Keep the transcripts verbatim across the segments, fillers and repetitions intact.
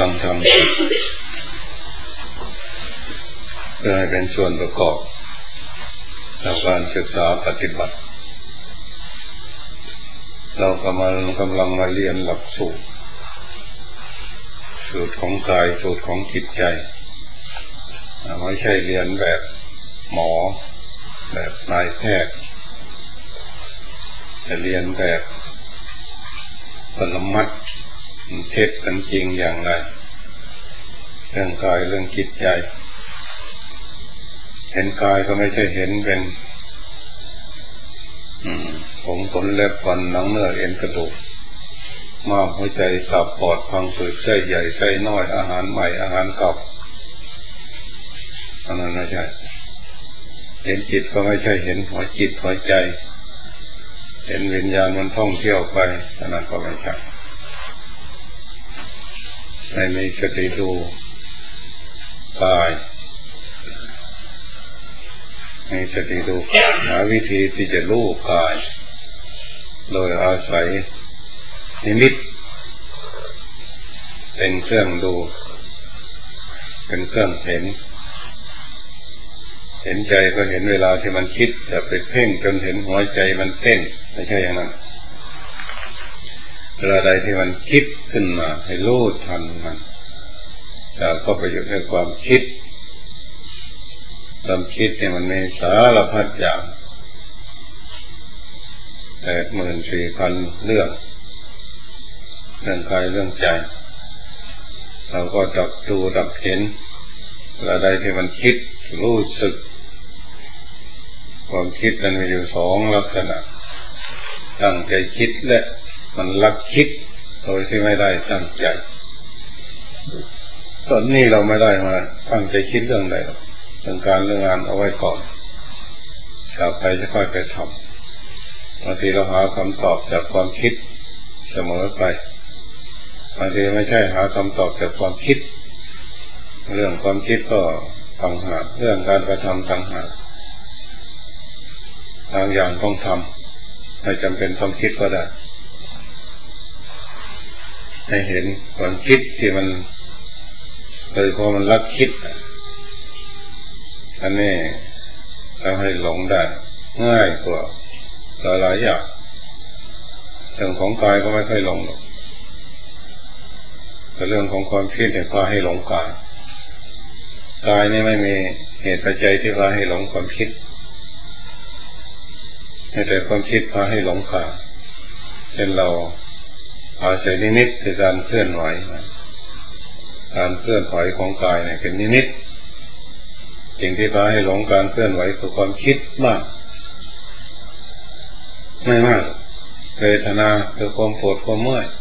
ฟังธรรมเพื่อให้เป็นส่วนประกอบในการศึกษาปฏิบัติเรากำลังกำลังมาเรียนหลักสูตรสูตรของกายสูตรของจิตใจไม่ใช่เรียนแบบหมอแบบนายแพทย์แต่เรียนแบบปรมัตถ์เทศกันจริงอย่างไรเรื่องกายเรื่องจิตใจเห็นกายก็ไม่ใช่เห็นเป็นผมขนเล็บฟันหนังเนื้อเอ็นกระดูกม้ามหัวใจตับปอดพังผืดไส้ใหญ่ไส้น้อยอาหารใหม่อาหารเก่าอันนั้นไม่ใช่เห็นจิตก็ไม่ใช่เห็นหัวจิตหัวใจเห็นวิญญาณมันท่องเที่ยวไปอันนั้นก็ไม่ใช่ให้มีสติดูกายให้สติดูหาวิธีที่จะรู้กายโดยอาศัยนิมิตเป็นเครื่องดูเป็นเครื่องเห็นเห็นใจก็เห็นเวลาที่มันคิดอย่าไปเพ่งจนเห็นหัวใจมันเต้นไม่ใช่อย่างนั้นเวลาใดที่มันคิดขึ้นมาให้รู้ทันมันแต่ก็ไปอยู่ในความคิดความคิดเนี่ยมันมีสารพัดอย่างแปดหมื่นสี่พันเรื่องเรื่องกายเรื่องใจเราก็จับดูจับเห็นเวลาใดที่มันคิดรู้สึกความคิดมันมีอยู่สองลักษณะตั้งใจคิดและมันลักคิดโดยที่ไม่ได้ตั้งใจตอนนี้เราไม่ได้มาตั้งใจคิดเรื่องใดหรอกเรื่องการเรื่องงานเอาไว้ก่อนต่อไปจะค่อยไปทำบางทีเราหาคำตอบจากความคิดเสมอไปบางทีไม่ใช่หาคำตอบจากความคิดเรื่องความคิดก็ต่างหากเรื่องการกระทำต่างหากบางอย่างต้องทำไม่จำเป็นต้องคิดก็ได้ให้เห็นความคิดที่มันเลยพอมันลักคิดอันนี้ทำให้หลงได้ง่ายกว่าหลายๆอย่างเรื่องของกายก็ไม่ค่อยหลงหรอกแต่เรื่องของความคิดเนี่ยพาให้หลงกายกายนี่ไม่มีเหตุปัจจัยที่พาให้หลงความคิดแต่ความคิดพาให้หลงกายเช่นเราอาศัยนิมิตคือการเคลื่อนไหวการเคลื่อนไหวของกายเนี่ยเป็นนิมิตสิ่งที่พาให้หลงการเคลื่อนไหวคือความคิดมากไม่มากเวทนาคือความปวดความเมื่อย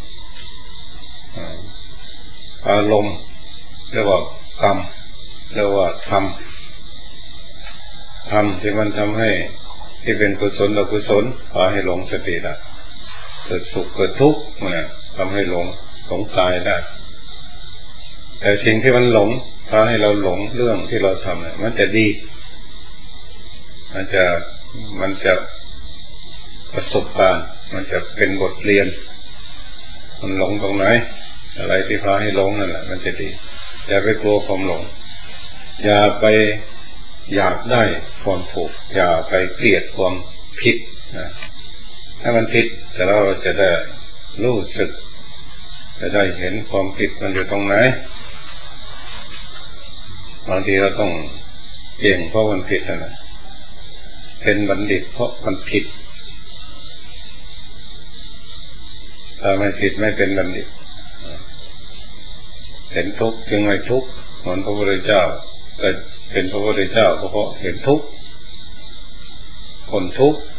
อารมณ์เรียกว่ากรรมเรียกว่าธรรมธรรมที่มันทำให้ที่เป็นกุศลอกุศลพาให้หลงสติได้เกิดสุขเกิดทุกข์เนี่ยทำให้หลงหลงกายได้แต่สิ่งที่มันหลงพาให้เราหลงเรื่องที่เราทำเนี่ยมันจะดีมันจะมันจะประสบการณ์มันจะเป็นบทเรียนมันหลงตรงไหนอะไรที่พาให้หลงนั่นแหละมันจะดีอย่าไปกลัวความหลงอย่าไปอยากได้ความถูกอย่าไปเกลียดความผิดนะถ้ามันผิดแต่เราจะได้รู้สึกจะได้เห็นความผิดมันอยู่ตรงไหนบางทีเราต้องเก่งเพราะมันผิดนะเป็นบัณฑิตเพราะมันผิดถ้าไม่ผิดไม่เป็นบัณฑิตเห็นทุกข์จึงไม่ทุกข์เหมือนพระพุทธเจ้าแต่เป็นพระพุทธเจ้าเพราะเห็นทุกข์คนทุกข์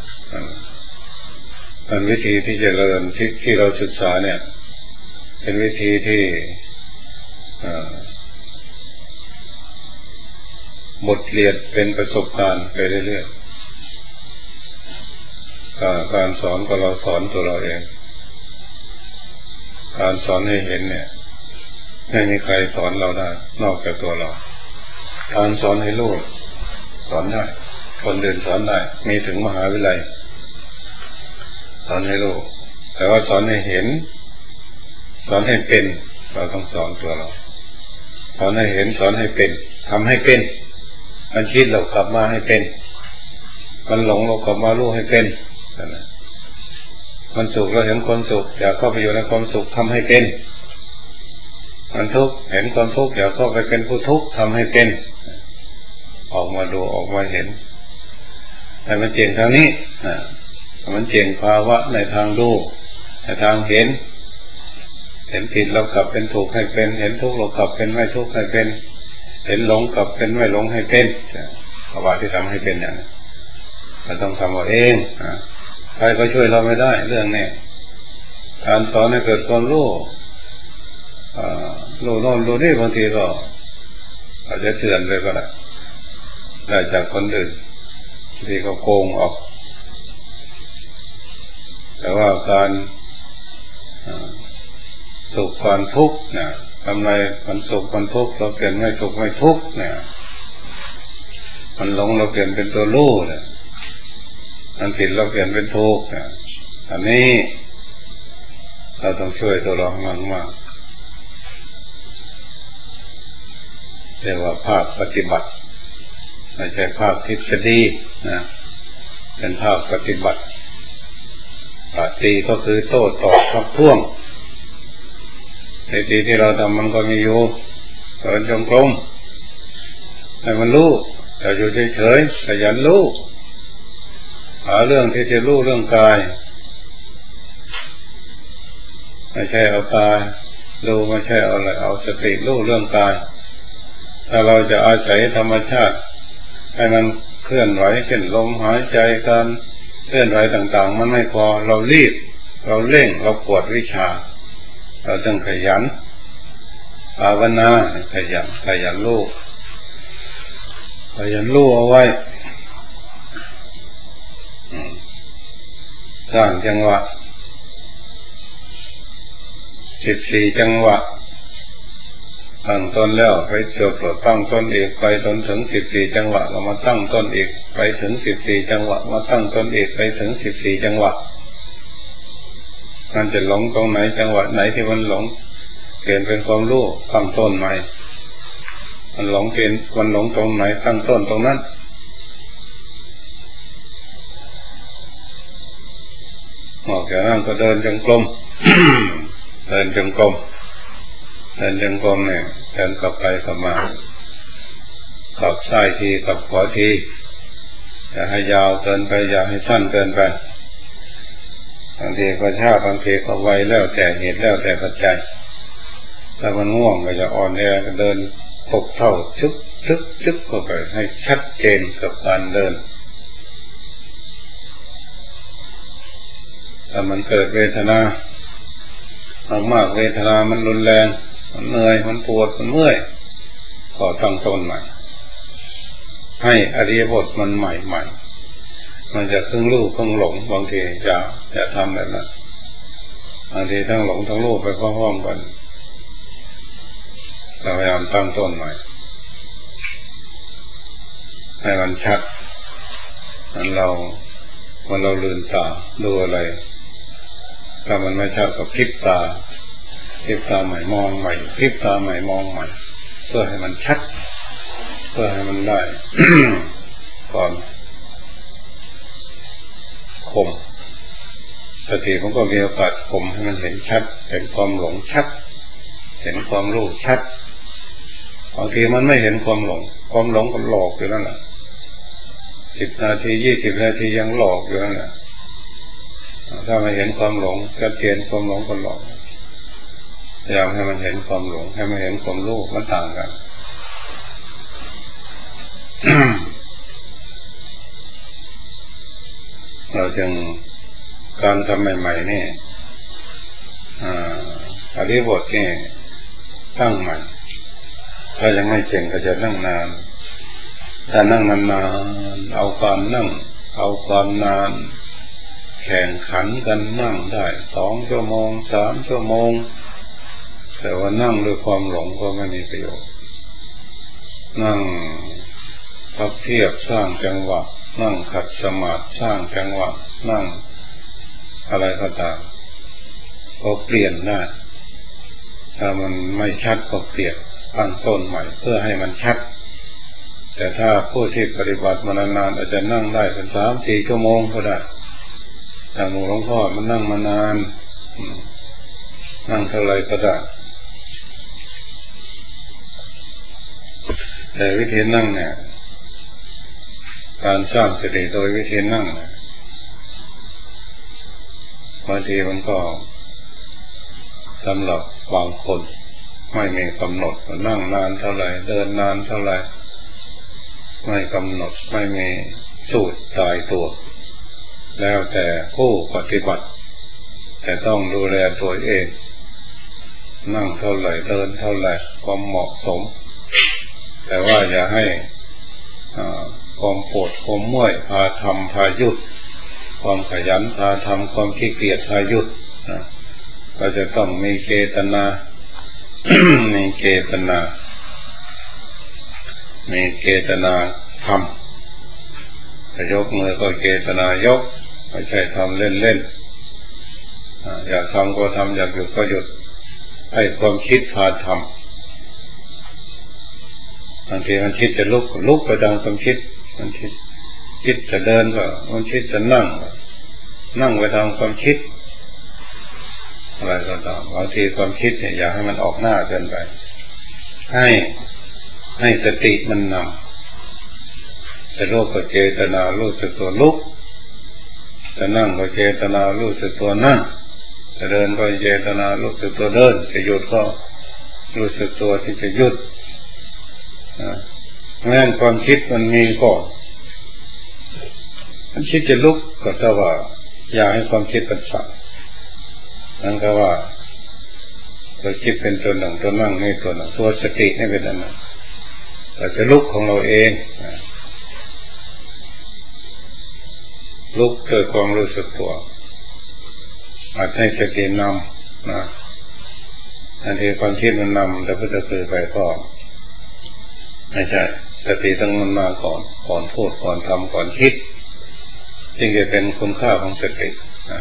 เป็นวิธีที่เจริญที่ที่เราศึกษาเนี่ยเป็นวิธีที่บทเรียนเป็นประสบการณ์ไปเรื่อยๆการสอนก็เราสอนตัวเราเองการสอนให้เห็นเนี่ยไม่มีใครสอนเราได้นอกจากตัวเราการสอนให้รู้สอนได้คนเดินสอนได้มีถึงมหาวิทยาลัยสอนให้รู้แต่ว่าสอนให้เห็นสอนให้เป็นเราต้องสอนตัวเราสอนให้เห็นสอนให้เป็นทำให้เป็นมันคิดเรากลับมาให้เป็นมันหลงเรากลับมารู้ให้เป็นนะมันสุขเราเห็นความสุขอยากเข้าไปอยู่ในความสุขทำให้เป็นมันทุกข์เห็นความทุกข์อยากเข้าไปเป็นผู้ทุกข์ทำให้เป็นออกมาดูออกมาเห็นแต่มันเจริงทางนี้อ่ามันเจริงภาวะในทางดูในทางเห็นเห็นผิดเรากลับเป็นถูกให้เป็นเห็นทุกข์เรากลับเป็นไม่ทุกข์ให้เป็นเห็นหลงกลับเป็นไม่หลงให้เป็นภาวะที่ทำให้เป็นอย่างนี้เราต้องทำเอาเองอ่าใครก็ช่วยเราไม่ได้เรื่องนี้การสอนให้เกิดความรู้รู้โน่นรู้นี่บางทีก็อาจจะเถื่อนเลยก็ได้ได้จากคนอื่นที่เขาโกงออกแต่ว่าการสุขความทุกข์เนี่ยทำไรมันสุขมันทุกข์เราเปลี่ยนไม่สุขไม่ทุกข์เนี่ยมันหลงเราเปลี่ยนเป็นตัวรู้เนี่ยมันผิดเราเปลี่ยนเป็นถูกเนี่ยอันนี้เราต้องช่วยตัวเรามากมากเรียกว่าภาคปฏิบัติไม่ใช่ภาคทฤษฎีนะเป็นภาคปฏิบัติปฏิก็คือโต้ตอบทักท้วงในทีที่เราทำมันก็มีอยู่เดินจงกรมให้มันรู้แต่อยู่เฉยๆขยันรู้หาเรื่องที่จะรู้เรื่องกายไม่ใช่เอากายรู้ไม่ใช่เอาอะไรเอาสติรู้เรื่องกายถ้าเราจะอาศัยธรรมชาติให้มันเคลื่อนไหวเช่นลมหายใจการเคลื่อนไหวต่างๆมันไม่พอเรารีบเราเร่งเราปวดวิชาเราต้องขยันภาวนาขยันขยันรู้ขยันรู้เอาไว้สร้างจังหวะสิบสี่จังหวะตั้งต้นแล้วไปจบแล้วตั้งต้นอีกไปจนถึงสิบสี่จังหวะเรามาตั้งต้นอีกไปถึงสิบสี่จังหวะมาตั้งต้นอีกไปถึงสิบสี่จังหวะมันจะหลงตรงไหนจังหวะไหนที่มันหลงเปลี่ยนเป็นความรู้ตั้งต้นใหม่มันหลงเปลี่ยนมันหลงตรงไหนตั้งต้นตรงนั้นออกจากนั้นก็เดินจงกรม เดินจงกรมเดินจงกรมเนี่ยเดินกลับไปกลับมาขับซ้ายทีขับขวาทีอย่าให้ยาวเกินไปอย่าให้สั้นเกินไปบางทีก็ช้าบางทีก็ไวแล้วแต่เหตุแล้วแต่ปัจจัยถ้ามันง่วงก็จะอ่อนแอก็เดินหกเท่าชึกชึกชึกเข้าไปให้ชัดเจนกับการเดินถ้ามันเกิดเวทนามากๆเวทนามันรุนแรงมันเหนื่อยมันปวดมันเมื่อยก็ตั้งต้นใหม่ให้อริยบทมันใหม่ๆมันจะครึ่งรู้ครึ่งหลงบางทีจะจะทำแบบนั้นบางทีทั้งหลงทั้งรู้ไปพร้อมๆกันเราพยายามตั้งต้นใหม่ให้มันชัดมันเรามันเราลืมตาดูอะไรถ้ามันไม่ชัดก็พลิกตาพลิกตาใหม่มองใหม่พลิกตาใหม่มองใหม่เพื่อให้มันชัดเพื่อให้มันได้ ก่อนคมสติมันก็มีโอกาสคมให้มันเห็นชัดเห็นความหลงชัดเห็นความรู้ชัดบางทีมันไม่เห็นความหลงความหลงก็หลอกอยู่นั่นแหละสิบนาทียี่สิบนาทียังหลอกอยู่นั่นแหละถ้าไม่เห็นความหลงก็เทียนความหลงก็หลอกพยายามให้มันเห็นความหลงให้มันเห็นความรู้มันต่างกัน เราจึงการทำใหม่ๆนี่อริยบทนี่ตั้งใหม่ถ้ายังไม่เก่งก็จะนั่งนานถ้านั่งนานๆเอาความนั่งเอาความนานแข่งขันกันนั่งได้สองชั่วโมงสามชั่วโมงแต่ว่านั่งด้วยความหลงก็ไม่มีประโยชน์นั่งพับเพียบสร้างจังหวะนั่งขัดสมาธิสร้างจังหวะนั่งอะไรก็ตามก็เปลี่ยนได้ถ้ามันไม่ชัดก็เปลี่ยนตั้งต้นใหม่เพื่อให้มันชัดแต่ถ้าผู้ที่ปฏิบัติมานานๆอาจจะนั่งได้เป็นสามสี่ชั่วโมงก็ได้แต่หมู่หลวงพ่อมันนั่งมานานนั่งเท่าไรก็ได้แต่วิธีนั่งเนี่ยการสร้างสติโดยวิธีนั่งเนี่ยบางทีมันก็สำหรับบางคนไม่มีกำหนดนั่งนานเท่าไหร่เดินนานเท่าไหร่ไม่กำหนดไม่มีสูตรตายตัวแล้วแต่ผู้ปฏิบัติแต่ต้องดูแลตัวเองนั่งเท่าไหร่เดินเท่าไหร่ความเหมาะสมแต่ว่าอย่าให้ความปวดความเมื่อยพาทำพายุดความขยันพาทำความขี้เกียจพายุดก็จะต้องมีเจตนา มีเจตนามีเจตนาทำจะยกมือก็เจตนายกไม่ใช่ทำเล่นๆอยากทำก็ทำอยากหยุดก็หยุดให้ความคิดพาทำบางทีมันคิดจะลุกลุกไปตามความคิดมันคิดคิดจะเดินก็มันคิดจะนั่งนั่งไปตามความคิดอะไรก็ตามบางทีความคิดเนี่ยอยากให้มันออกหน้าเกินไปให้ให้สติมันนำจะลุกก็เจตนารู้สึกตัวลุกจะนั่งก็เจตนารู้สึกตัวนั่งจะเดินก็เจตนารู้สึกตัวเดินจะหยุดก็รู้สึกตัวที่จะหยุดแม้ความคิดมันมีก่อนมันคิดจะลุกก็จะว่าอย่าให้ความคิดมันสั่งนั่นก็ว่าตัวคิดเป็นตัวหนึ่งตัวนั่งนี่ตัวหนึ่งตัวสตินี่เป็นอันนั้นเราจะลุกของเราเองลุกเกิดความรู้สึกตัวอาจให้สตินำนะอันที่ความคิดมันนำแต่พอจะคือไปก็ไม่ใช่สติต้องมันมาก่อนก่อนพูดก่อนทำก่อนคิดจึงจะเป็นคุณค่าของสตินะ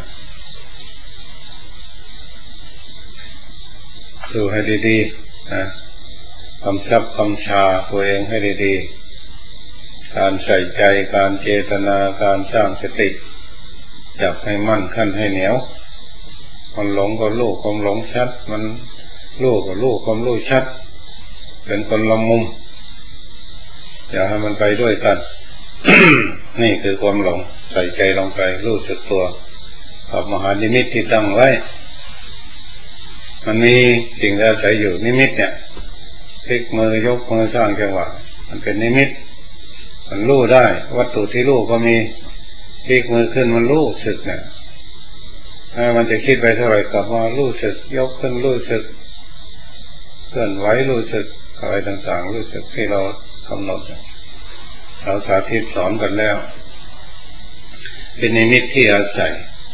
ดูให้ดีๆนะคำซับคำชาตัวเองให้ดีๆการใส่ใจการเจตนาการสร้างสติจับให้มั่นขั้นให้เหนียวมันหลงก็รู้ความหลงชัดมันรู้ก็รู้ความรู้ชัดเป็นคนละมุมอย่าให้มันไปด้วยกัน นี่คือความหลงใส่ใจลงไปรู้สึกตัวกับมหานิมิตที่ตั้งไว้มันมีสิ่งที่อาศัยอยู่นิมิตเนี่ยพลิกมือยกมือสร้างจังหวะมันเป็นนิมิตมันรู้ได้วัตถุที่รู้ก็มีพลิกมือขึ้นมันรู้สึกเนี่ยถ้ามันจะคิดไปเท่าไหร่กลับมารู้สึกยกขึ้นรู้สึกเคลื่อนไหวรู้สึกอะไรต่างๆรู้สึกที่เรากำหนดเราสาธิตสอนกันแล้วเป็นนิมิตที่อาศัย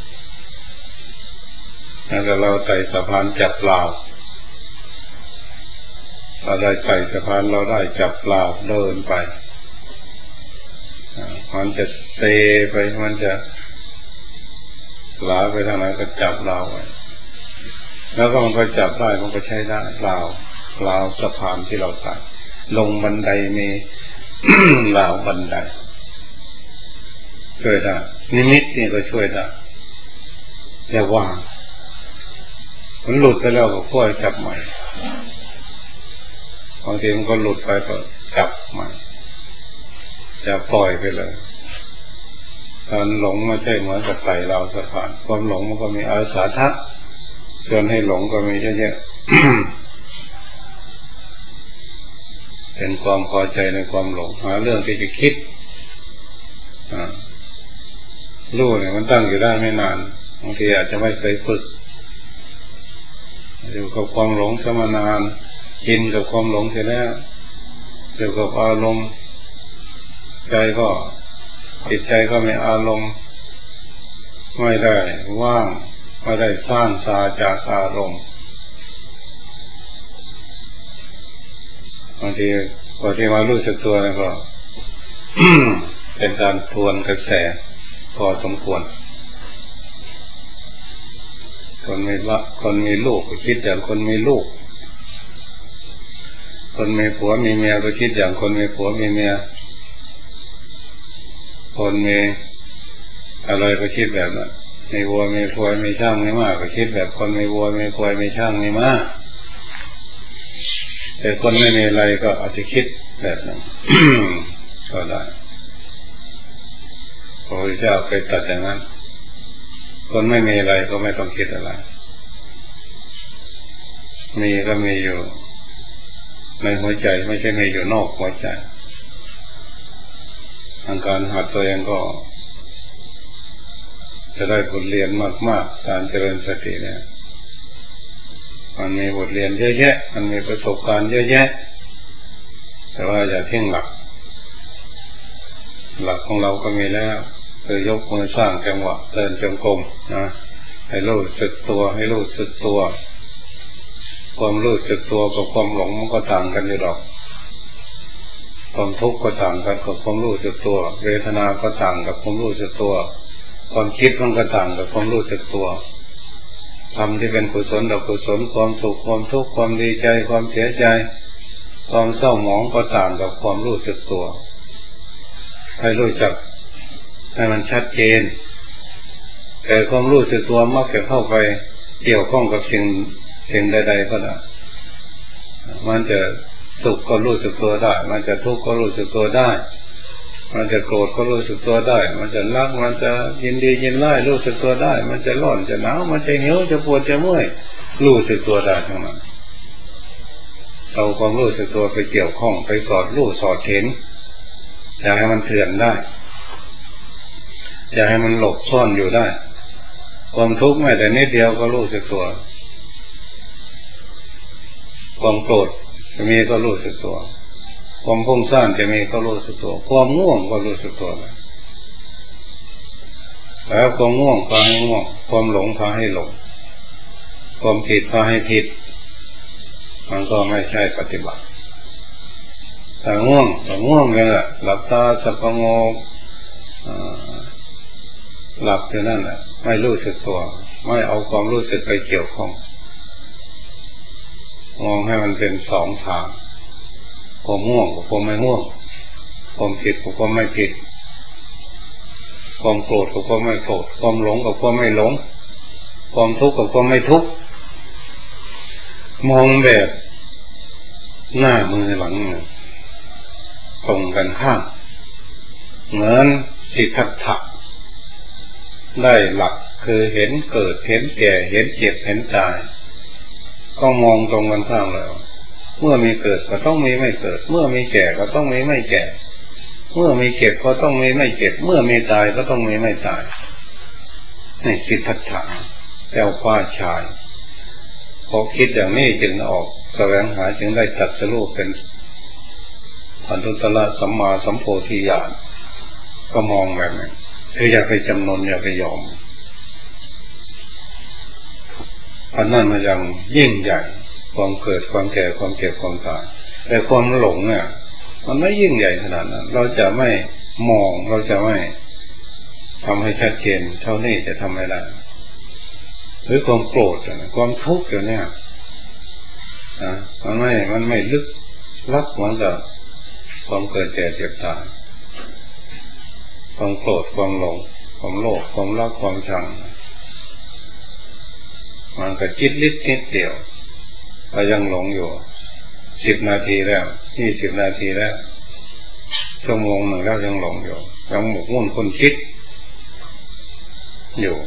แล้วเราไต่สะพานจับปลาเราได้ไต่สะพานเราได้จับปลาเดินไปมันจะเซไปมันจะลาไปทางไหนก็จับเราไว้แล้วก็มันก็จับได้มันก็ใช้ได้ราวราวสะพานที่เราไต่ลงบันไดมี ราวบันไดช่วยได้นิมิตนี่ก็ช่วยได้อย่าวางมันหลุดไปแล้วก็ค่อยจับใหม่บางทีมันก็หลุดไปก็จับใหม่จะปล่อยไปเลยการหลงไม่ใช่เหมือนกับไต่ราวสะพานความหลงมันก็มีอาสาทะชวนให้หลงก็มีเยอะ เป็นความพอใจในความหลงหาเรื่องที่จะคิดรู้เนี่ยมันตั้งอยู่ได้ไม่นานบางทีอาจจะไม่เคยฝึกอยู่กับความหลงสมานานกินกับความหลงเสร็จแล้วอยู่กับอารมณ์ใจก็จิตใจก็มีอารมณ์ไม่ได้ว่างไม่ได้สร้างสาจากอารมณ์บางทีพอที่มารู้สึกตัวแล้วก็ เป็นการทวนกระแสพอสมควรคนมีละคนมีลูกคิดอย่างคนมีลูกคนมีผัวมีเมียก็คิดอย่างคนมีผัวมีเมียคนมีอะไรก็คิดแบบนั้นมีวัวมีควายมีช่างมีม้าก็คิดแบบคนมีวัวมีควายมีช่างมีม้าแต่คนไม่มีอะไรก็อาจจะคิดแบบนั้น ก็ได้พระพุทธเจ้าเคยตรัสอย่างนั้นคนไม่มีอะไรก็ไม่ต้องคิดอะไรมีก็มีอยู่ในหัวใจไม่ใช่มีอยู่นอกหัวใจทางการหัดตัวเองก็จะได้บทเรียนมากๆการเจริญสติเนี่ยมันมีบทเรียนเยอะแยะมันมีประสบการณ์เยอะแยะแต่ว่าอย่าทิ้งหลักหลักของเราก็มีแล้วคือยกมือสร้างจังหวะเดินจงกรมนะให้รู้สึกตัวให้รู้สึกตัวความรู้สึกตัวกับความหลงมันก็ต่างกันอยู่หรอกความทุกข์ก็ต่างกันกับความรู้สึกตัวเวทนาก็ต่างกับความรู้สึกตัวความคิดมันก็ต่างกับความรู้สึกตัวธรรมที่เป็นกุศลอกุศลความสุขความทุกข์ความดีใจความเสียใจความเศร้าหมองก็ต่างกับความรู้สึกตัวให้รู้จักให้มันชัดเจนแต่ความรู้สึกตัวมักจะเข้าไปเกี่ยวข้องกับสิ่งสิ่งใดๆก็ได้มันจะสุขก็รู้สึกตัวได้มันจะทุกข์ก็รู้สึกตัวได้มันจะโกรธก็รู้สึกตัวได้มันจะรักมันจะยินดียินร้ายรู้สึกตัวได้มันจะร้อนจะหนาวมันจะหิวจะปวดจะเมื่อยรู้สึกตัวได้ทั้งนั้นเอาความรู้สึกตัวไปเกี่ยวข้องไปสอดรู้สอดเห็นอย่าให้มันเถื่อนได้อย่าให้มันหลบซ่อนอยู่ได้ความทุกข์แม้แต่นิดเดียวก็รู้สึกตัวความโกรธจะมีก็รู้สึกตัวความพุ่งซ่านจะมีก็รู้สึกตัวความง่วงก็รู้สึกตัวแล้วความง่วงพาให้ง่วงความหลงพาให้หลงความผิดพาให้ผิดมันก็ไม่ใช่ปฏิบัติแต่ง่วงแต่ง่วงเลยแหละหลับตาสับประงกหลับอยู่นั่นแหละไม่รู้สึกตัวไม่เอาความรู้สึกไปเกี่ยวข้องมองให้มันเป็นสองทางความง่วงกับความไม่ง่วงความผิดกับความไม่ผิดความโกรธกับความไม่โกรธความหลงกับความไม่หลงความทุกข์กับความไม่ทุกข์มองแบบหน้ามือหลังตรงกันข้ามเหมือนสิทธัตถะได้หลักคือเห็นเกิดเห็นแก่เห็นเจ็บเห็นตายก็มองตรงกันข้ามแล้วเมื่อมีเกิดก็ต้องมีไม่เกิดเมื่อมีแก่ก็ต้องมีไม่แก่เมื่อมีเจ็บก็ต้องมีไม่เจ็บเมื่อมีตายก็ต้องมีไม่ตายนี่สิทธัตถะแก้วฟ้าชายพอคิดอย่างนี้จึงออกแสวงหาจึงได้ตรัสรู้เป็นอนุตตรสัมมาสัมโพธิญาณก็มองแบบนี้คืออย่าไปจำนนอย่าไปยอมอันนั้นมันยังยิ่งใหญ่ความเกิดความแก่ความเจ็บความตายแต่ความหลงเนี่ยมันไม่ยิ่งใหญ่ขนาดนั้นเราจะไม่มองเราจะไม่ทำให้ชัดเจนเท่านี้จะทำไม่ได้หรือความโกรธความทุกข์อยู่เนี่ยนะมันไม่มันไม่ลึกลับเหมือนกับความเกิดแก่เจ็บตายความโกรธความหลงความโลภความรักความชังมันก็จิตลิดนิดเดียวเรายังหลงอยู่สิบนาทีแล้วยี่สิบนาทีแล้วชั่วโมงหนึ่งแล้วยังหลงอยู่ยังหมกมุ่นคนคิดอยู่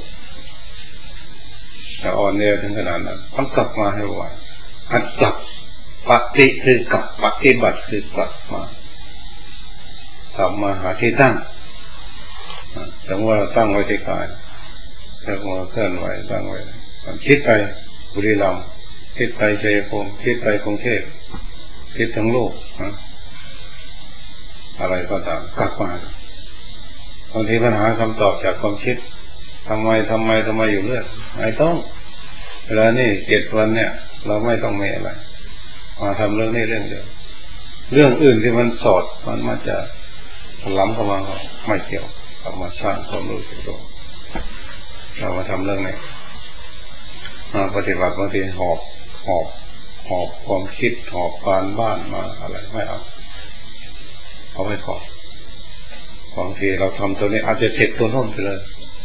แต่อ่อนแอถึงขนาดนั้นต้องกลับมาให้ไหวอัดกลับปฏิคือกลับปฏิบัติคือกลับมากลับมาหาที่ตั้งสมมติว่าเราตั้งไว้ที่กายแล้วมาเคลื่อนไหวตั้งไว้คิดไปบุรีรัมย์คิดไปชัยภูมิคิดไปกรุงเทพคิดทั้งโลกนะอะไรก็ตามกลับมาบางทีปัญหาคำตอบจากความคิดทำไมทำไมทำไมอยู่เรื่อยไม่ต้องเวลานี่เจ็ดวันเนี่ยเราไม่ต้องมีอะไรมาทำเรื่องนี้เรื่องเดียวเรื่องอื่นที่มันสอดมันมาจะล้ำเข้ามาไม่เกี่ยวเอามาสร้างความรู้สึกตัวเรามาทำเรื่องนี้มาปฏิบัติบางทีหอบหอบหหอบความคิดหอบการบ้านมาอะไรไม่เอาเอาไว้ก่อนบางทีเราทำตัวนี้อาจจะเสร็จตัวโน้นไปเลย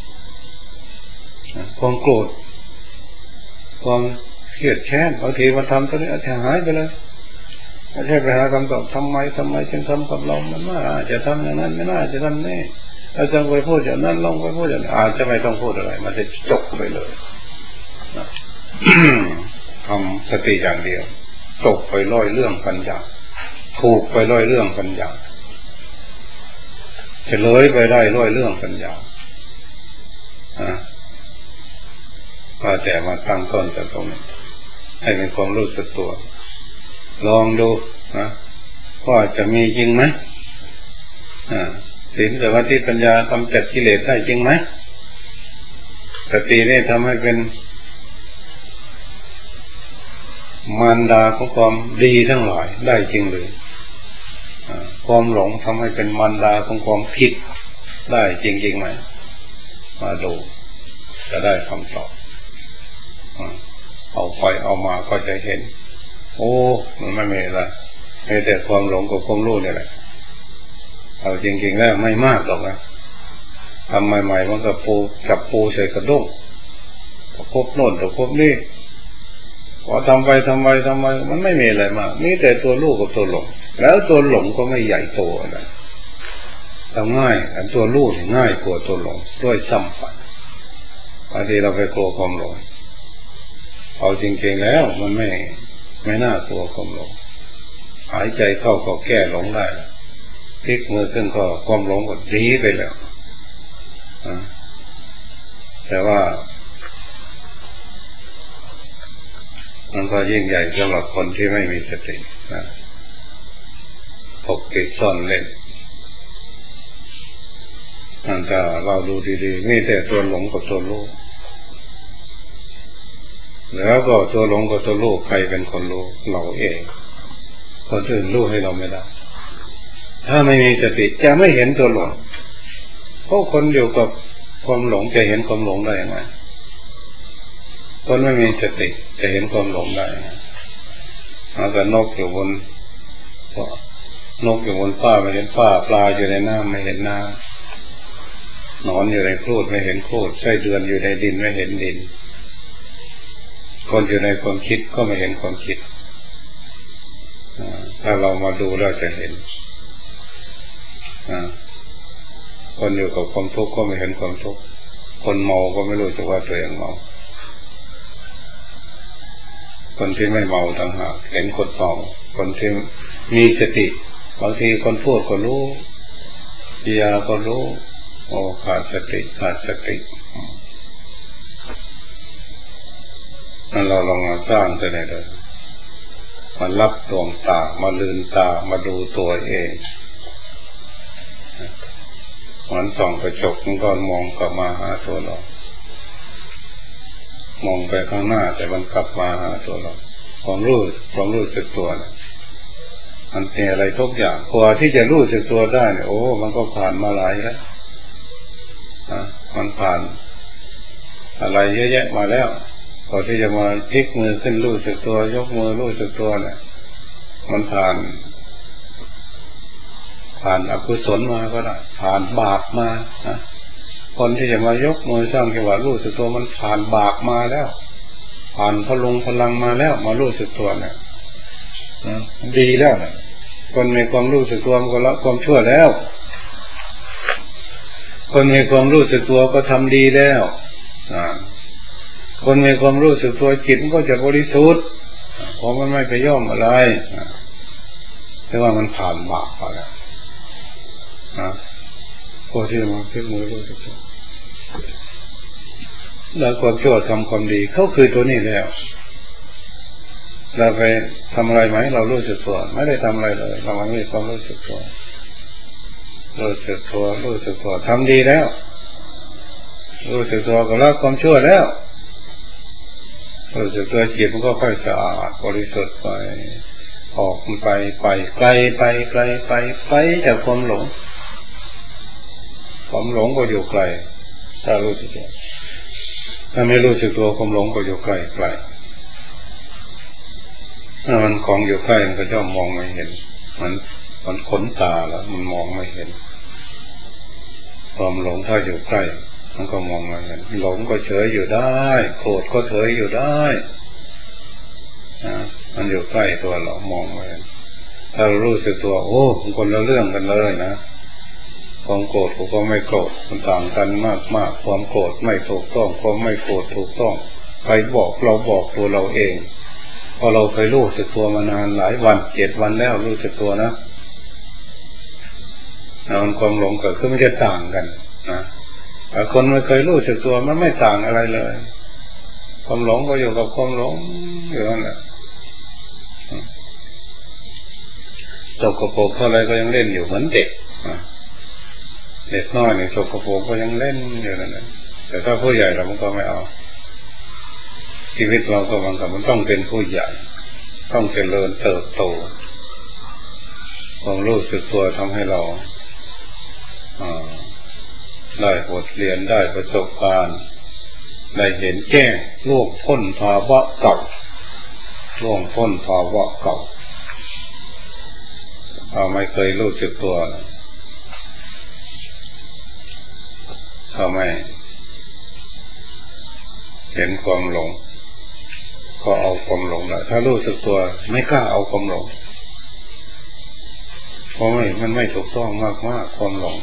ความโกรธความเครียดแค้นบางทีมาทำตัวนี้อาจจะหายไปเลยไม่ใช่ไปหาคำตอบทำไมทำไมจึงทำกับเรามันน่าจะทำอย่างนั้นไม่น่าจะทำนี่เราจงไปพูดอย่างนั้นลองไปพูดอย่างนี้อาจจะไม่ต้องพูดอะไรมันจะจบไปเลยทำสติอย่างเดียวจบไปร้อยเรื่องกันอย่างถูกไปร้อยเรื่องกันอย่างเฉลยไปได้ร้อยเรื่องกันอย่างว่าแต่มาตั้งต้นจากตรงนี้ให้เป็นความรู้สึกตัวลองดูนะว่าจะมีจริงไหมศีลสมาธิปัญญากำจัดกิเลสได้จริงไหมสตินี่ทำให้เป็นมารดาของความดีทั้งหลายได้จริงหรือความหลงทำให้เป็นมารดาของความผิดได้จริงจริงไหมมาดูจะได้คำตอบเอาไปเอามาก็จะเห็นโอ้มันไม่มีอะไรมีแต่ความหลงกับความรู้นี่แหละเอาจริงๆแล้วไม่มากหรอกนะทำใหม่ๆมันกับปูกับปูใส่กระด้งพบโน่นพบนี่พอทำไปทำไปทำไปมันไม่มีอะไรมากมีแต่ตัวรู้กับตัวหลงแล้วตัวหลงก็ไม่ใหญ่โตอะไรทำง่ายอันตัวรู้ง่ายกว่าตัวหลงด้วยซ้ำไปบางทีเราไปกลัวความหลงเอาจริงๆแล้วมันไม่ไม่น่ากลัวความหลงหายใจเข้าก็แก้หลงได้พลิกมือขึ้นก็ความหลงก็ดีไปแล้วแต่ว่ามันก็ยิ่งใหญ่สำหรับคนที่ไม่มีสตินะปกปิดซ่อนเล่นอันถ้าเราดูดีๆมีแต่ตัวหลงกับตัวรู้แล้วก็ตัวหลงกับตัวรู้ใครเป็นคนรู้เราเองคนอื่นรู้ให้เราไม่ได้ถ้าไม่มีสติจะไม่เห็นตัวหลงเพราะคนอยู่กับความหลงจะเห็นความหลงได้ยังไงคนไม่มีสติจะเห็นความหลงได้ยังไงเอาแต่นกอยู่บนนกอยู่บนฟ้าไม่เห็นฟ้าปลาอยู่ในน้ำไม่เห็นน้ำหนอนอยู่ในครูดไม่เห็นครูดไส้เดือนอยู่ในดินไม่เห็นดินคนอยู่ในความคิดก็ไม่เห็นความคิดถ้าเรามาดูเราจะเห็นคนอยู่กับความทุกข์ก็ไม่เห็นความทุกข์คนเมาก็ไม่รู้สึกว่าตัวเองเมาคนที่ไม่เมาต่างหากเห็นคนเมาคนที่มีสติบางทีคนพูดก็รู้กิริยาก็รู้โอ้ขาดสติขาดสตินั่นเราลองมาสร้างตัวนี้เลยมารับดวงตามาลืนตามาดูตัวเองเหมือนส่องกระจกมันก็มองกลับมาหาตัวเรามองไปข้างหน้าแต่มันกลับมาหาตัวเราความรู้ความรู้สึกตัวนะมันเป็นอะไรทุกอย่างกว่าที่จะรู้สึกตัวได้เนี่ยโอ้มันก็ผ่านมาหลายแล้วนะมันผ่านอะไรเยอะแยะมาแล้วพอที่จะมาพลิกมือขึ้นรู้สึกตัวยกมือรู้สึกตัวเนี่ยมันผ่านผ่านอกุศลมาก็ได้ผ่านบาปมานะคนที่จะมายกมือสร้างจังหวะรู้สึกตัวมันผ่านบาปมาแล้วผ่านพลุงพลังมาแล้วมารู้สึกตัวเนี่ยดีแล้วเนี่ยคนมีความรู้สึกตัวก็ละความชั่วแล้วคนมีความรู้สึกตัวก็ทำดีแล้วคนมีความรู้สึกตัวจิตมันก็จะบริสุทธิ์เพราะมันไม่ไปย่อมอะไรแต่ว่ามันผ่านบาปไปแล้วนะพอที่มาพลิกมือรู้สึกตัวแล้วความชั่วทำความดีเขาคือตัวนี้แล้วเราไปทำอะไรไหมเรารู้สึกตัวไม่ได้ทำอะไรเลยเราไม่มีความรู้สึกตัวรู้สึกตัวรู้สึกตัวทำดีแล้วรู้สึกตัวก็ละความชั่วแล้วรู้สึกตัวจิตมันก็ค่อยสะอาดบริสุทธิ์ไปออกไปไปไกลไปไกลไปไปจากความหลงความหลงก็อยู่ไกลถ้ารู้สึกตัวถ้าไม่รู้สึกตัวความหลงก็อยู่ไกลไกลถ้ามันของอยู่ใกล้มันก็ย่อมมองไม่เห็นมันมันขนตาแล้วมันมองไม่เห็นความหลงถ้าอยู่ใกล้มันก็มองไม่เห็นหลงก็เฉยอยู่ได้โกรธก็เฉยอยู่ได้นะมันอยู่ใกล้ตัวเรามองไม่เห็นถ้าเรารู้สึกตัวโอ้มันคนละเรื่องกันเลยนะความโกรธก็ไม่โกรธมันต่างกันมากมากความโกรธไม่ถูกต้องความไม่โกรธถูกต้องใครบอกเราบอกตัวเราเองพอเราเคยรู้สึกตัวมานานหลายวันเจ็ดวันแล้วรู้สึกตัวนะนอนความหลงเกิดขึ้นไม่จะต่างกันนะแต่คนไม่เคยรู้สึกตัวมันไม่ต่างอะไรเลยความหลงก็อยู่กับความหลงอยู่นั่นแหละสกปรกเท่าไรก็ยังเล่นอยู่เหมือนเด็กเด็กน้อยในสกปรกก็ยังเล่นอยู่นั่นแหละแต่ถ้าผู้ใหญ่เรามันก็ไม่เอาชีวิตเราก็มันกับมันต้องเป็นผู้ใหญ่ต้องเจริญเติบโตความรู้สึกตัวทำให้เราได้บทเรียนได้ประสบการณ์ได้เห็นแจ้งล่วงพ้นภาวะเก่าล่วงพ้นภาวะเก่าเราไม่เคยรู้สึกตัวเราไม่เห็นความหลงก็เอาความหลงแล้วถ้ารู้สึกตัวไม่กล้าเอาความหลงเพราะไม่มันไม่ถูกต้องมากมากความหลง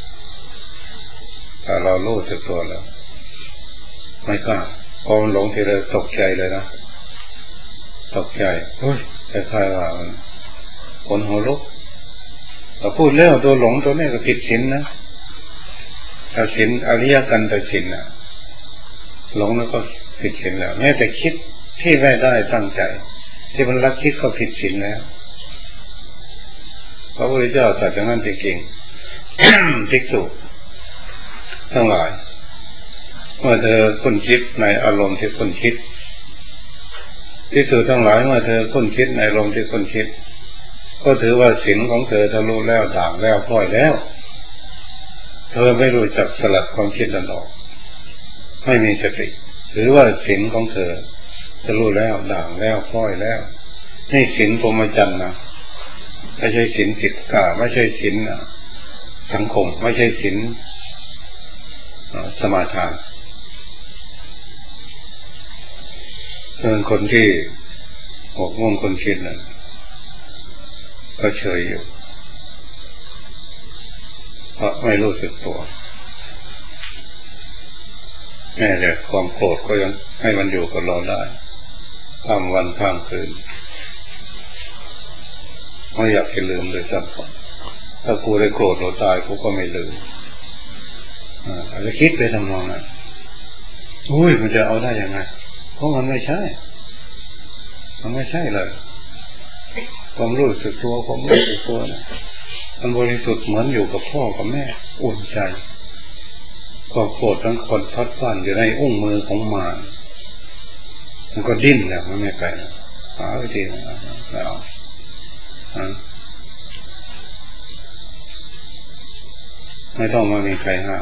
แต่เรารู้สึกตัวแล้วไม่กล้าความหลงทีเดียวตกใจเลยนะตกใจเฮ้ยคล้ายๆว่าคนหัวลุกเราพูดแล้วตัวหลงตัวนี้ก็ผิดศีลนะถ้าศีลอริยกันแต่ศีลน่ะหลงแล้วก็ผิดศีลแล้วแม้แต่คิดที่ไม่ได้ตั้งใจที่มันรักคิดก็ผิดศีลแล้วพระพุทธเจ้าตรัสอย่างนั้นจริงๆ ภิกษุทั้งหลายเมื่อเธอคุ้นคิดในอารมณ์ที่คุ้นคิดภิกษุทั้งหลายเมื่อเธอคุ้นคิดในอารมณ์ที่คุ้นคิดก็ถือว่าศีลของเธอทะลุแล้วด่างแล้วพร้อยแล้วเธอไม่รู้จักสลัดความคิดนั้นออกไม่มีสติถือว่าศีลของเธอทะลุแล้วด่างแล้วพร้อยแล้วนี่ศีลพรหมจรรย์นะไม่ใช่ศีลสิกขาไม่ใช่ศีลสังคมไม่ใช่ศีลสมาทานเป็นคนที่หกมุ่งคนคิดนั้นก็เฉยอยู่เพราะไม่รู้สึกตัวแม้แต่ความโกรธก็ยังให้มันอยู่กับเราได้ข้ามวันข้ามคืนไม่อยากจะลืมเลยสักคนถ้ากูได้โกรธเราตายกูก็ไม่ลืมอาจจะคิดไปทำนองนั้นอุ้ยมันจะเอาได้ยังไงเพราะมันไม่ใช่มันไม่ใช่เลยความรู้สึกตัวความรู้สึกตัวนะมันบริสุทธิ์เหมือนอยู่กับพ่อกับแม่อุ่นใจความโกรธทั้งคนพัดผ่านอยู่ในอุ้งมือของมารมันก็ดิ้นแล้วมันไม่ไปหาวิธีแล้วไม่ต้องมามีใครห้าม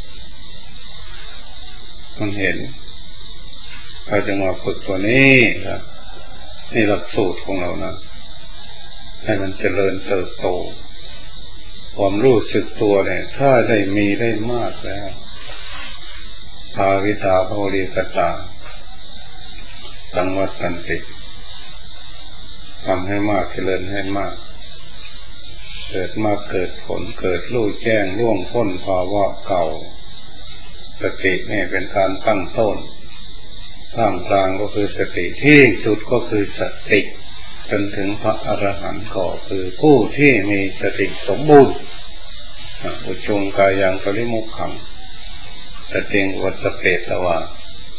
มันเห็นเราจะมาฝึกตัวนี้ครับนี่หลักสูตรของเรานะให้มันเจริญเติบโตความรู้สึกตัวเนี่ยถ้าได้มีได้มากแล้วภาวิตาภาวริกตาสังวัตตันติทำให้มากเจริญให้มากเกิดมาเกิดผลเกิดรู้แจ้งล่วงพ้นภาวะเก่าสตินี่เป็นการตั้งต้นท่ามกลางก็คือสติที่สุดก็คือสติจนถึงพระอรหันต์ก็คือผู้ที่มีสติสมบูรณ์อุจงกายังปริมุขขังสติงวัตเปตวา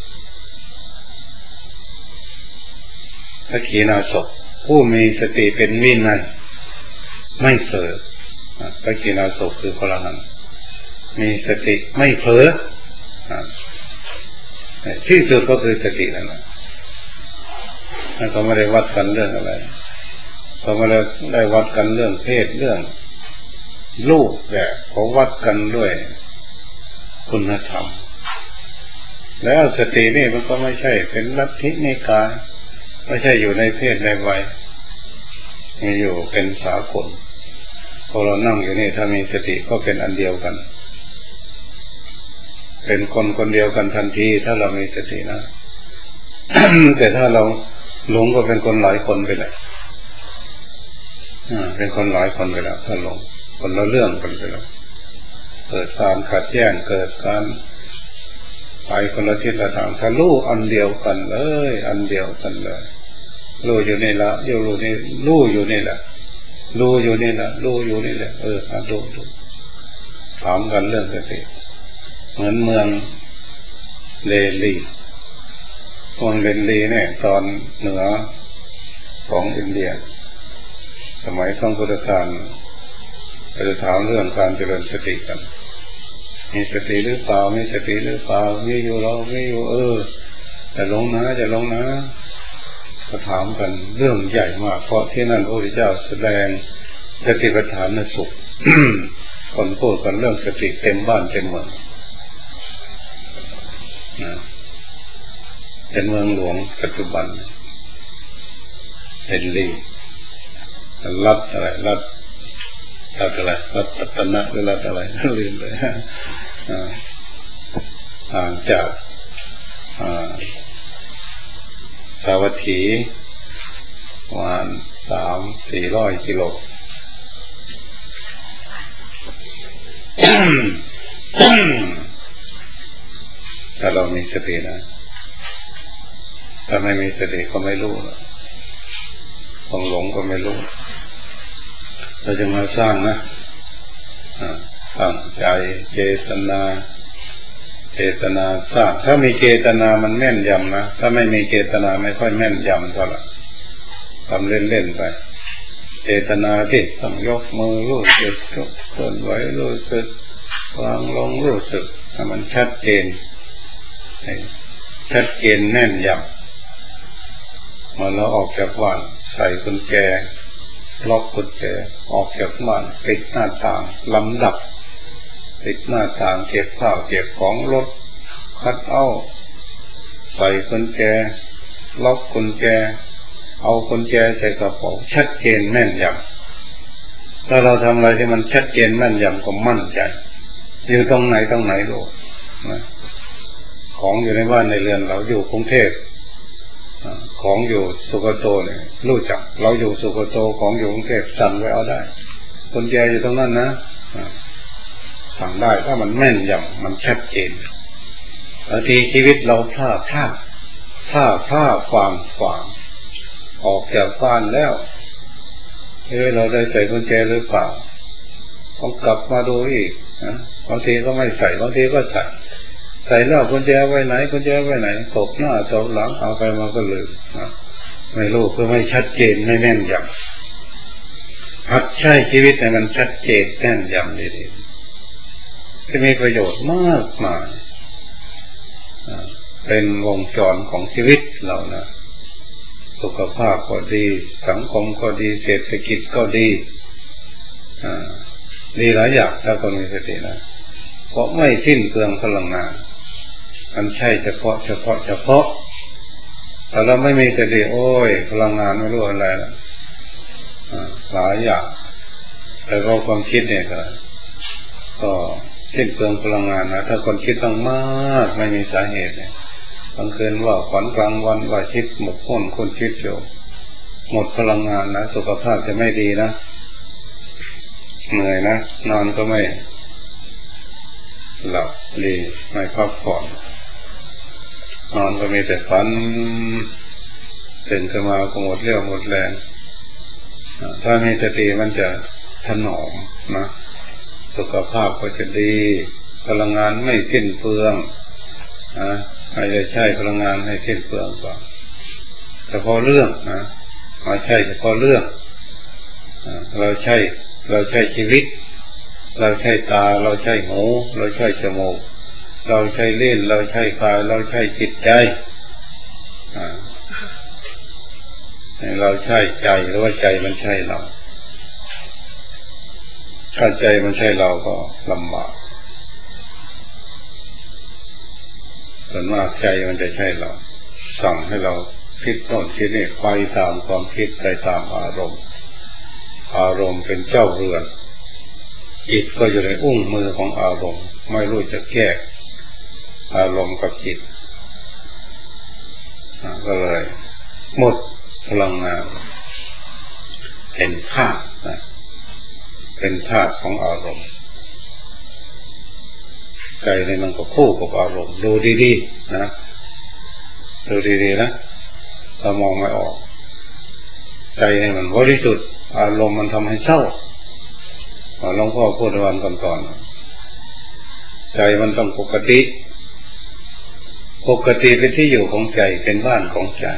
พระขีณาสพผู้มีสติเป็นวินัยไม่เผลอพระขีณาสพคือพระอรหันต์มีสติไม่เผลอที่สุดก็คือสตินั่นแหละเขาไม่ได้วัดกันเรื่องอะไรเขาไม่ได้ได้วัดกันเรื่องเพศเรื่องรูปแบบเขาวัดกันด้วยคุณธรรมแล้วสตินี่มันก็ไม่ใช่เป็นลัทธินิกายไม่ใช่อยู่ในเพศในวัยมีอยู่เป็นสากลพอเรานั่งอยู่นี่ถ้ามีสติก็เป็นอันเดียวกันเป็นคนคนเดียวกันทันทีถ้าเรามีสตินะ แต่ถ้าเราหลงก็เป็นคนหลายคนไปเลยเป็นคนหลายคนไปแล้วถ้าหลงคนละเรื่องกันไปแล้วเกิดการขัดแย้งเกิดการไปคนละทิศละทางถ้ารู้อันเดียวกันเลยอันเดียวกันเลยรู้อยู่นี่ละอยู่รู้นี่รู้อยู่นี่แหละรู้อยู่นี่แหละรู้อยู่นี่แหละเอออ่ะดูดูถามกันเรื่องสติเหมือนเมืองเลลีเมืองเลลีเนี่ยตอนเหนือของอินเดียสมัยต้องพุทธกาลจะถามเรื่องการเจริญสติกันมีสติหรือเปล่ามีสติหรือเปล่ามีอยู่เราไม่อยู่เออจะลงนะจะลงนะก็ถามกันเรื่องใหญ่มากเพราะที่นั่นพระพุทธเจ้าแสดงสติปัฏฐานสุข คนพูดกันเรื่องสติเต็มบ้านเต็มเมืองนะเป็นเมืองหลวงปัจจุบันเป็นลีรัฐอะไรรัฐรัฐอะไรรัฐปัตตนะหรือรัฐอะไรลืมเลยห่างจากสาวัตถีประมาณสามสี่ร้อยกิโลถ้าเรามีสตินะถ้าไม่มีสติก็ไม่รู้ความหลงก็ไม่รู้เราจะมาสร้างนะตั้งใจเจตนาเจตนาสร้างถ้ามีเจตนามันแม่นยำนะถ้าไม่มีเจตนาไม่ค่อยแม่นยำเท่าไหร่ทำเล่นๆไปเจตนาที่ต้องยกมือรู้สึกยกเคลื่อนไหวรู้สึกวางลงรู้สึกให้มันชัดเจนชัดเจนแน่นยำเมื่อเราออกจากบ้านใส่กุญแจล็อกกุญแจออกจากบ้านปิดหน้าต่างลำดับปิดหน้าต่างเก็บข้าวเก็บของรถคัดเอาใส่กุญแจล็อกกุญแจเอากุญแจใส่กระเป๋าชัดเจนแม่นยำถ้าเราทำอะไรที่มันชัดเจนแม่นยำก็มั่นใจอยู่ตรงไหนตรงไหนรู้นะของอยู่ในบ้านในเรือนเราอยู่กรุงเทพของอยู่สุโขทัยเนี่ยรู้จักเราอยู่สุโขทัยของอยู่กรุงเทพสั่งไว้เอาได้กุญแจอยู่ตรงนั้นนะสั่งได้ถ้ามันแม่นยำมันชัดเจนบางทีชีวิตเราพลาดพลาดพลาดพลาดความความออกจากบ้านแล้วเฮ้ยเราได้ใส่กุญแจหรือเปล่าต้องกลับมาดูอีกนะบางทีก็ไม่ใส่บางทีก็ใส่ใส่แล้วกุญแจไว้ไหนกุญแจไว้ไหนตกหน้าตกหลังเอาไปมาก็ลืมนะไม่รู้คือไม่ชัดเจนไม่แม่นยำหัดใช้ชีวิตให้มันชัดเจนแม่นยำดีๆจะมีประโยชน์มากมายเป็นวงจรของชีวิตเรานะสุขภาพก็ดีสังคมก็ดีเศรษฐกิจก็ดีดีหลายอย่างถ้าคนมีสตินะเพราะไม่สิ้นเปลืองพลังงานมันใช่เฉพาะเฉพาะเฉพาะแต่เราไม่มีสติโอ้ยพลังงานไม่รู้อะไรนะหลายอย่างแต่ก็ความคิดเนี่ยก็ก็สิ้นเปลืองพลังงานนะถ้าคนคิดต้องมากไม่มีสาเหตุเนี่ยกลางคืนว่าฝันกลางวันว่าคิดหมกมุ่นคนคิดอยู่หมดพลังงานนะสุขภาพจะไม่ดีนะเหนื่อยนะนอนก็ไม่หลับดีไม่พักผ่อนนอนก็มีแต่ฝันตื่นขึ้นมาก็หมดเรี่ยวหมดแรงถ้ามีสติมันจะถนอมนะสุขภาพก็จะดีพลังงานไม่สิ้นเปลืองนะไม่ได้ใช้พลังงานให้สิ้นเปลืองก่อนเฉพาะเรื่องนะไม่ใช่เฉพาะเรื่องเราใช้เราใช้ชีวิตเราใช้ตาเราใช้หูเราใช้จมูกเราใช้ลิ้นเราใช้กายเราใช้จิตใจเราใช้ใจหรือว่าใจมันใช่เราถ้าใจมันใช่เราก็ลำบากส่วนมากใจมันจะใช่เราสั่งให้เราคิดโน่นคิดนี่ไปตามความคิดไปตามอารมณ์อารมณ์เป็นเจ้าเรือนจิตก็อยู่ในอุ้งมือของอารมณ์ไม่รู้จะแก้อารมณ์กับจิตก็เลยหมดพลังงานเป็นธาตุเป็นธาตุของอารมณ์ใจในมันก็คู่กับอารมณ์ดูดีๆนะดูดีๆนะเรามองไม่ออกใจในมันบริสุทธิ์อารมณ์มันทำให้เศร้าหลวงพ่อพูดวันก่อนๆใจมันต้องปกติปกติเป็นที่อยู่ของใจเป็นบ้านของใจ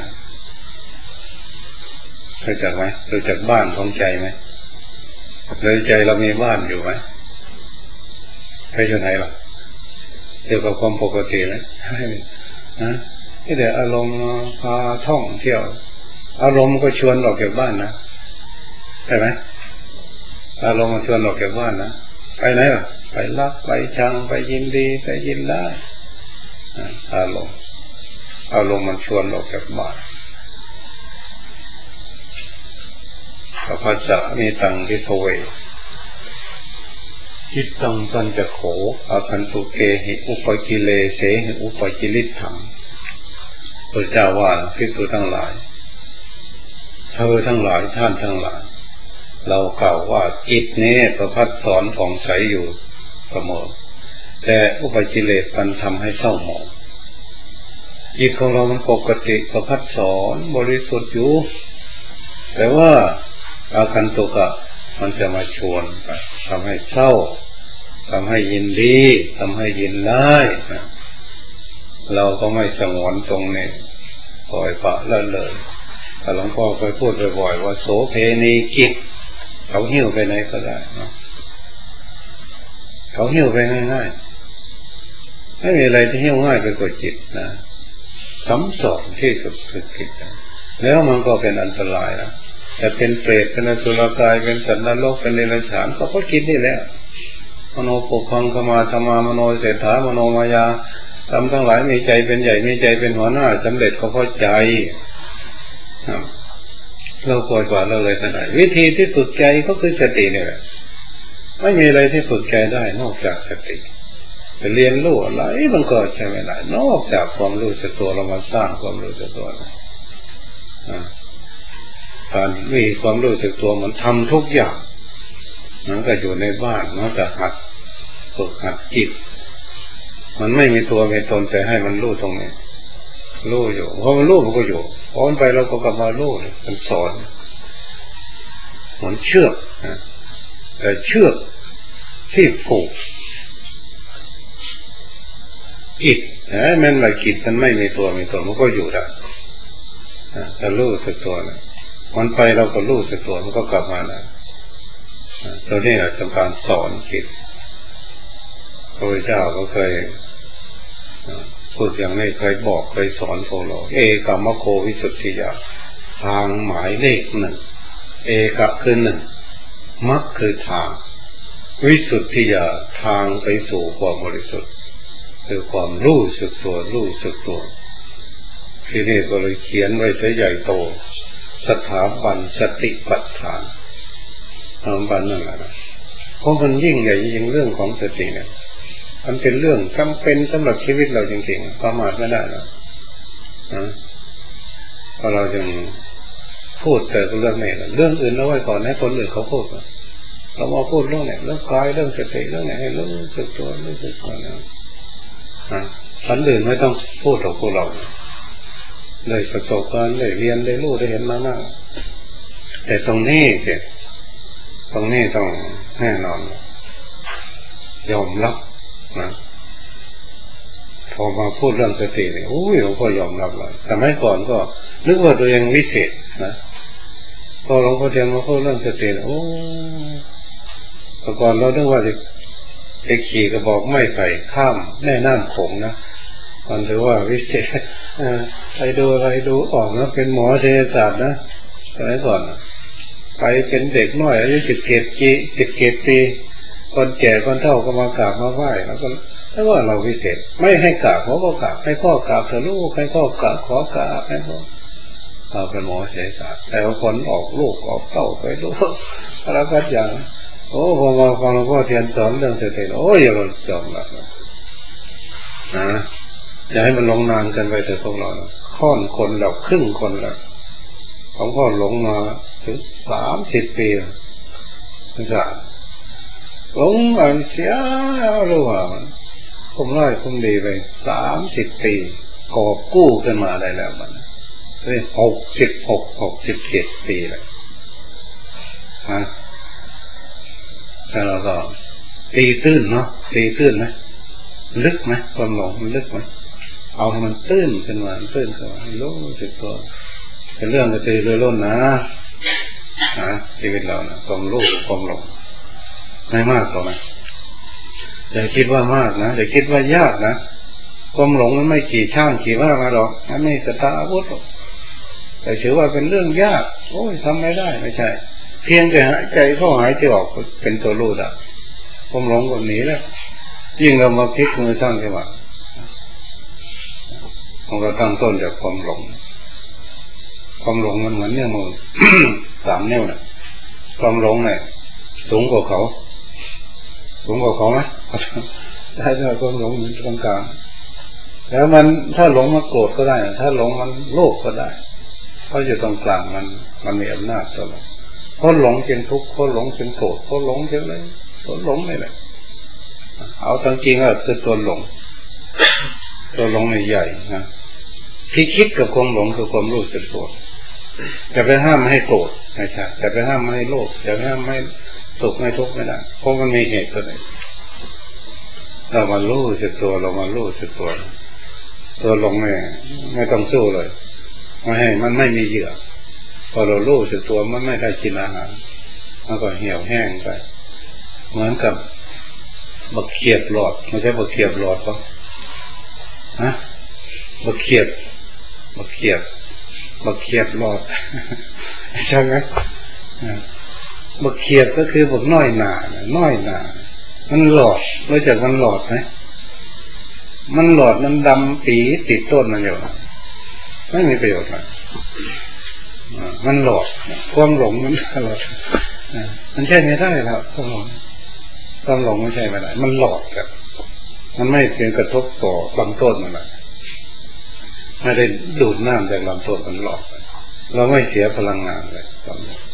รู้จักไหมรู้จักบ้านของใจไหมเลยใจเรามีบ้านอยู่ไหมใครอยู่ไหนล่ะเกี่ยวกับความปกตินะนะที่เดี๋ยวอารมณ์พาท่องเที่ยวอารมณ์ก็ชวนออกจากบ้านนะใช่ไหมอารมณ์มันชวนออกจากบ้านนะไปไหนล่ะไปรักไปชังไปยินดีไปยินได้อารมณ์อารมณ์มันชวนออกจากบ้านพระพัสสะมีตังทิโทเวจิตตังปัญจโขอาคันตุเกหิอุปกิเลเสหิอุปกิลิถังพระเจ้าว่าภิกษุทั้งหลายเธอทั้งหลายท่านทั้งหลายเรากล่าวว่าจิตนี้ประพัดสอนผ่องใสอยู่เสมอแต่อุปกิเลสมันทำให้เศร้าหมองจิตของเรามันปกติประพัดสอนบริสุทธิ์อยู่แต่ว่าอาคันตุกะมันจะมาชวนทำให้เศร้าทำให้ยินดีทำให้ยินร้ายนะเราก็ไม่สงวนตรงนี้ปล่อยปะละเลยหลวงพ่อเคยพูดบ่อยๆว่าโสเพณีจิตเขาหิ้วไปไหนก็ได้นะเขาหิ้วไปง่ายๆไม่มีอะไรที่หิ้วง่ายไปกว่าจิตนะซ้ำสองที่สุดคือจิตแล้วมันก็เป็นอันตรายนะจะเป็นเปรตเป็นอสุรกายเป็นสัตว์นรกเป็นเดรัจฉานก็เพราะคิดนี่แหละมโนปุพังขมาธรรมามโนเศรษฐามโนมายาทำทั้งหลายมีใจเป็นใหญ่มีใจเป็นหัวหน้าสำเร็จก็เพราะใจเราปล่อยกว่าเราเลยขนาดวิธีที่ฝึกใจก็คือสตินี่แหละไม่มีอะไรที่ฝึกใจได้นอกจากสติจะเรียนรู้อะไรมันก็ใช้ไม่ได้นอกจากความรู้สึกตัวเรามาสร้างความรู้สึกตัวนะการมีความรู้สึกตัวมันทำทุกอย่างมันก็อยู่ในบ้านมันจะหัดฝึกหัดจิตมันไม่มีตัวมีตนแต่ให้มันรู้ตรงนี้รู้อยู่เพราะมันรู้มันก็อยู่พอมันไปเราก็กลับมารู้มันสอนเหมือนเชือกนะแต่เชือกที่ผูกจิตนะแม้ว่าจิตมันไม่มีตัวมีตนมันก็อยู่ได้แต่รู้สึกตัวนะมันไปเราก็รู้สึกตัวมันก็กลับมาแล้วตัวนี้แหละเป็นการสอนจิตพระพุทธเจ้าก็เคยพูดอย่างนี้เคยบอกเคยสอนพวกเราเอกามโควิสุทธิยาทางหมายเลขหนึ่งเอกะคือหนึ่งมรรคคือทางวิสุทธิยาทางไปสู่ความบริสุทธิ์คือความรู้สึกตัวรู้สึกตัวที่นี่ก็เลยเขียนไว้ใช้ใหญ่โตสถาบันสติปัฏฐานสถาบันนั่นแหละเพราะมันยิ่งใหญ่ยิ่งเรื่องของสติเนี่ยมันเป็นเรื่องจำเป็นสำหรับชีวิตเราจริงๆประมาทไม่ได้หรอกนะเพราะเราจึงพูดแต่เรื่องนี้เรื่องอื่นเอาไว้ก่อนให้คนอื่นเขาพูดเรามาพูดเรื่องไหนเรื่องกายเรื่องสติเรื่องไหนให้รู้สึกตัวรู้สึกตัวนะคนอื่นไม่ต้องพูดกับพวกเราเลยประสบการณ์เลยเรียนได้รู้ได้เห็นมาบ้างแต่ตรงนี้เด็ดตรงนี้ต้องแน่นอนยอมรับนะพอมาพูดเรื่องสติเนี่ยโอ้ยหลวงพ่อยอมรับเลยแต่ไม่ก่อนก็นึกว่าตัวเองวิเศษนะพอหลวงพ่อเทียนมาพูดเรื่องสติโอ้แต่ก่อนเราคิดว่าจะจะขี่กระบอกไม้ไผ่ข้ามแม่น้ำโขงนะมันถือว่าวิเศษไปดูอะไรดูออกนะเป็นหมอเศรษฐศาสตร์นะสมัยก่อนไปเป็นเด็กน้อยอายุสิบเจ็ดปีสิบเจ็ดปีคนแก่คนเฒ่าก็มากราบมาไหว้แล้วก็แล้วว่าเราวิเศษไม่ให้กราบเขาก็กราบให้พ่อกราบเถอะลูกให้พ่อกราบขอกราบให้พ่อเราเป็นหมอเสศาสตร์แต่ว่าคนออกลูกออกเต้าไปลูกแล้วก็อย่างโอ้พอมาฟังหลวงพ่อเทียนสอนเรื่องเศรษฐกิจโอ้ยอย่าเราจมละนะอย่าให้มันลงนานกันไปเถอะพวกเราค่อนคนเราครึ่งคนละของพ่อหลงมาถึงสามสิบปีนะจ๊ะหลงอันเสียหรือว่าผมร้อยผมดีไปสามสิบปีกอบกู้ขึ้นมาได้แล้วมันนี่หกสิบหกหกสิบเจ็ดปีเลยฮะแล้วเราก็ตีตื้นเนาะตีตื้นไหมลึกไหมความหลงมันลึกไหมเอาให้มันตื้นขึ้นมาตื้นขึ้นมารู้สึกตัวเป็นเรื่องกระตือรือร้นนะฮะชีวิตเรานะความรู้ความหลงไม่มากหรอกนะอย่าคิดว่ามากนะอย่าคิดว่ายากนะความหลงมันไม่ขี่ช่างขี่ว่ามาหรอกมันไม่สตาร์อาวุธหรอกแต่ถือว่าเป็นเรื่องยากโอ้ยทำไม่ได้ไม่ใช่เพียงแต่หายใจเข้าหายใจออกเป็นตัวรู้ได้ความหลงแบบนี้แหละยิ่งเรามาพลิกมือสร้างจังหวะของเราตั้งต้นจากความหลงความหลงมันเหมือนเนี่ยมือ สามนิ้วน่ะความหลงเนี่ยสูงกว่าเขาสูงกว่าเขาไหมได้ถ้าความหลงมันตรงกลางแล้วมันถ้าหลงมันโกรธก็ได้ถ้าหลงมันโลภก็ได้เพราะอยู่ตรงกลางมันมันมีอำนาจตัวเราเพราะหลงเป็นทุกข์เพราะหลงเป็นโกรธเพราะหลงเป็นอะไรเพราะหลงนี่แหละเอาจริงๆก็คือตัวหลงตัวหลงใหญ่นะที่คิดกับความหลงคือความรู้สึกโกรธจะไปห้ามไม่ให้โกรธไม่ใช่จะไปห้ามไม่ให้โลภจะไปห้ามไม่สุขไม่ทุกข์ไม่ได้เพราะมันมีเหตุตัวไหนเรามารู้สึกตัวเรามารู้สึกตัวตัวหลงเนี่ยไม่ต้องสู้เลยไม่ให้มันไม่มีเหยื่อพอเรารู้สึกตัวมันไม่ได้กินอาหารมันก็เหี่ยวแห้งไปเหมือนกับบักเขียบหลอดไม่ใช่บักเขียบหลอดก็ฮะบักเขียบบักเขียบบักเขียบหลอดใช่ไหมบักเขียบก็คือบักน้อยหนาน้อยหนามันหลอดรู้จักมันหลอดไหมมันหลอดมันดำปีติดต้นมันอยู่ไม่มีประโยชน์เลยมันหลอดความหลงมันหลอดมันใช่ไม่ได้แล้วความหลงความหลงไม่ใช่ไม่ได้มันหลอดครับมันไม่เป็นกระทบต่อลำต้นมันเลยไม่ได้ดูดน้ำจากลำต้นมันหลอดเราไม่เสียพลังงานเลยความหลง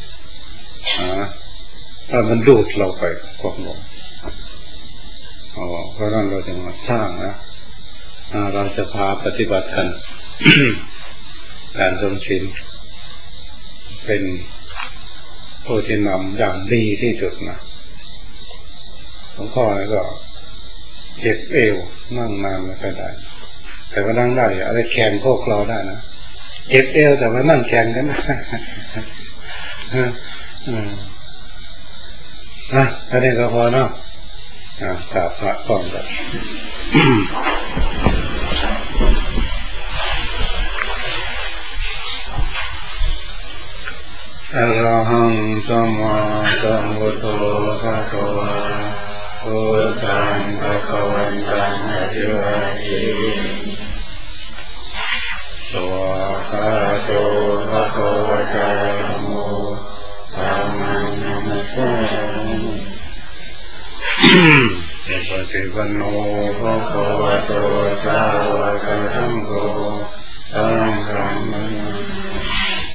ถ้ามันดูดเราไปความหลงอ๋อเพราะนั้นเราจะมาสร้างนะเราจะพาปฏิบัติกัน การทรงศีลเป็นผู้ที่นำอย่างดีที่สุดนะหลวงพ่อก็เจ็บเอวนั่งนานไม่ค่อยได้แต่ว่านั่งได้อะไรแข่งพวกเราได้นะเจ็บเอวแต่ว่านั่งแข่งกันนะอ่ะแค่นี้ก็พอเนาะอ่ากราบพระก่อนก่อนอะระหังสัมมาสัมพุทโธภะคะวะพุทธังภะคะวันตังอะภิวาเทมิสวากขาโตภะคะวะตาธัมโมธัมมังนัมสสามิปฏิปันโนภะคะวะโตสาวกสังโฆสังฆัง